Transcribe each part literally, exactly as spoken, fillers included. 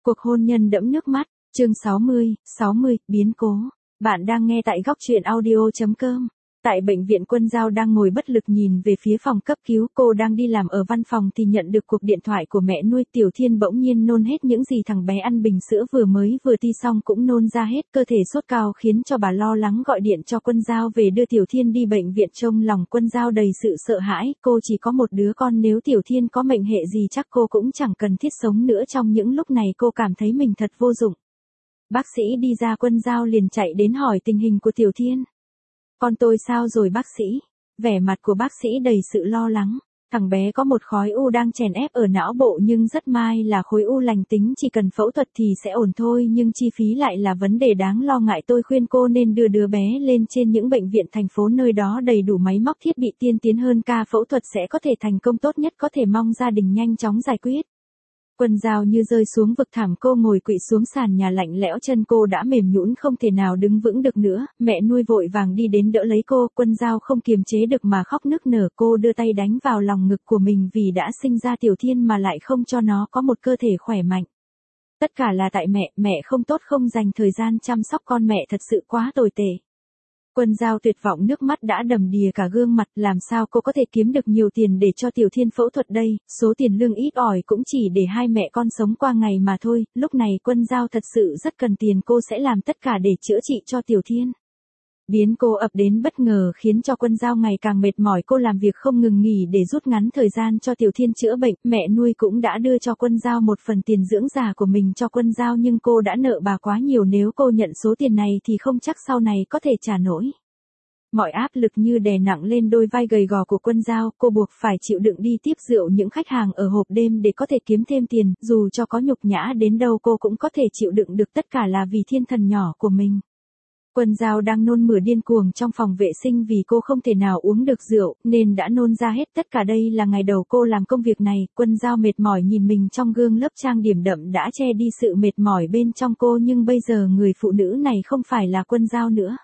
Cuộc hôn nhân đẫm nước mắt, chương sáu mươi, sáu mươi, biến cố. Bạn đang nghe tại góc truyện audio.com. Tại bệnh viện Quân Dao đang ngồi bất lực nhìn về phía phòng cấp cứu, cô đang đi làm ở văn phòng thì nhận được cuộc điện thoại của mẹ nuôi. Tiểu Thiên bỗng nhiên nôn hết những gì thằng bé ăn bình sữa vừa mới vừa ti xong cũng nôn ra hết, cơ thể sốt cao khiến cho bà lo lắng gọi điện cho Quân Dao về đưa Tiểu Thiên đi bệnh viện. Trong lòng Quân Dao đầy sự sợ hãi, cô chỉ có một đứa con, nếu Tiểu Thiên có mệnh hệ gì chắc cô cũng chẳng cần thiết sống nữa. Trong những lúc này cô cảm thấy mình thật vô dụng. Bác sĩ đi ra, Quân Dao liền chạy đến hỏi tình hình của Tiểu Thiên. Con tôi sao rồi bác sĩ? Vẻ mặt của bác sĩ đầy sự lo lắng. Thằng bé có một khối u đang chèn ép ở não bộ nhưng rất may là khối u lành tính, chỉ cần phẫu thuật thì sẽ ổn thôi, nhưng chi phí lại là vấn đề đáng lo ngại. Tôi khuyên cô nên đưa đứa bé lên trên những bệnh viện thành phố, nơi đó đầy đủ máy móc thiết bị tiên tiến hơn, ca phẫu thuật sẽ có thể thành công tốt nhất có thể, mong gia đình nhanh chóng giải quyết. Quân Dao như rơi xuống vực thẳm, cô ngồi quỵ xuống sàn nhà lạnh lẽo, chân cô đã mềm nhũn không thể nào đứng vững được nữa. Mẹ nuôi vội vàng đi đến đỡ lấy cô. Quân Dao không kiềm chế được mà khóc nức nở, cô đưa tay đánh vào lòng ngực của mình vì đã sinh ra Tiểu Thiên mà lại không cho nó có một cơ thể khỏe mạnh. Tất cả là tại mẹ, mẹ không tốt, không dành thời gian chăm sóc con, mẹ thật sự quá tồi tệ. Quân Dao tuyệt vọng, nước mắt đã đầm đìa cả gương mặt. Làm sao cô có thể kiếm được nhiều tiền để cho Tiểu Thiên phẫu thuật đây, số tiền lương ít ỏi cũng chỉ để hai mẹ con sống qua ngày mà thôi. Lúc này Quân Dao thật sự rất cần tiền, cô sẽ làm tất cả để chữa trị cho Tiểu Thiên. Biến cố ập đến bất ngờ khiến cho Quân Dao ngày càng mệt mỏi, cô làm việc không ngừng nghỉ để rút ngắn thời gian cho Tiểu Thiên chữa bệnh. Mẹ nuôi cũng đã đưa cho Quân Dao một phần tiền dưỡng già của mình cho Quân Dao, nhưng cô đã nợ bà quá nhiều, nếu cô nhận số tiền này thì không chắc sau này có thể trả nổi. Mọi áp lực như đè nặng lên đôi vai gầy gò của Quân Dao, cô buộc phải chịu đựng đi tiếp rượu những khách hàng ở hộp đêm để có thể kiếm thêm tiền, dù cho có nhục nhã đến đâu cô cũng có thể chịu đựng được, tất cả là vì thiên thần nhỏ của mình. Quân Dao đang nôn mửa điên cuồng trong phòng vệ sinh vì cô không thể nào uống được rượu, nên đã nôn ra hết. Tất cả đây là ngày đầu cô làm công việc này. Quân Dao mệt mỏi nhìn mình trong gương, lớp trang điểm đậm đã che đi sự mệt mỏi bên trong cô, nhưng bây giờ người phụ nữ này không phải là Quân Dao nữa.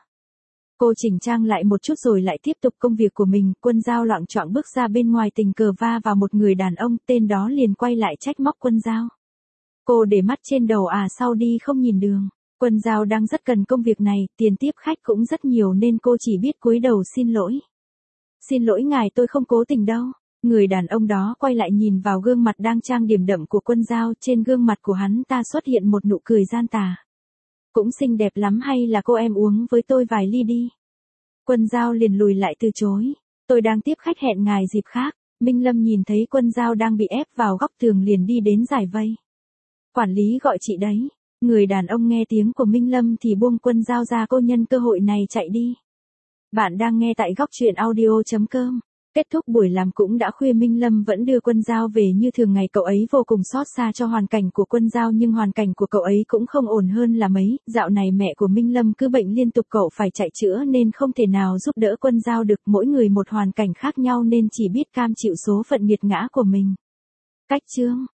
Cô chỉnh trang lại một chút rồi lại tiếp tục công việc của mình. Quân Dao loạng choạng bước ra bên ngoài, tình cờ va vào một người đàn ông, tên đó liền quay lại trách móc Quân Dao. Cô để mắt trên đầu à, sao đi không nhìn đường? Quân Dao đang rất cần công việc này, tiền tiếp khách cũng rất nhiều nên cô chỉ biết cúi đầu xin lỗi. Xin lỗi ngài, tôi không cố tình đâu. Người đàn ông đó quay lại nhìn vào gương mặt đang trang điểm đậm của Quân Dao, trên gương mặt của hắn ta xuất hiện một nụ cười gian tà. Cũng xinh đẹp lắm, hay là cô em uống với tôi vài ly đi. Quân Dao liền lùi lại từ chối. Tôi đang tiếp khách, hẹn ngài dịp khác. Minh Lâm nhìn thấy Quân Dao đang bị ép vào góc tường liền đi đến giải vây. Quản lý gọi chị đấy. Người đàn ông nghe tiếng của Minh Lâm thì buông Quân Dao ra, cô nhân cơ hội này chạy đi. Bạn đang nghe tại góc truyện audio.com. Kết thúc buổi làm cũng đã khuya, Minh Lâm vẫn đưa Quân Dao về như thường ngày. Cậu ấy vô cùng xót xa cho hoàn cảnh của Quân Dao, nhưng hoàn cảnh của cậu ấy cũng không ổn hơn là mấy. Dạo này mẹ của Minh Lâm cứ bệnh liên tục, cậu phải chạy chữa nên không thể nào giúp đỡ Quân Dao được. Mỗi người một hoàn cảnh khác nhau nên chỉ biết cam chịu số phận nghiệt ngã của mình. Cách chương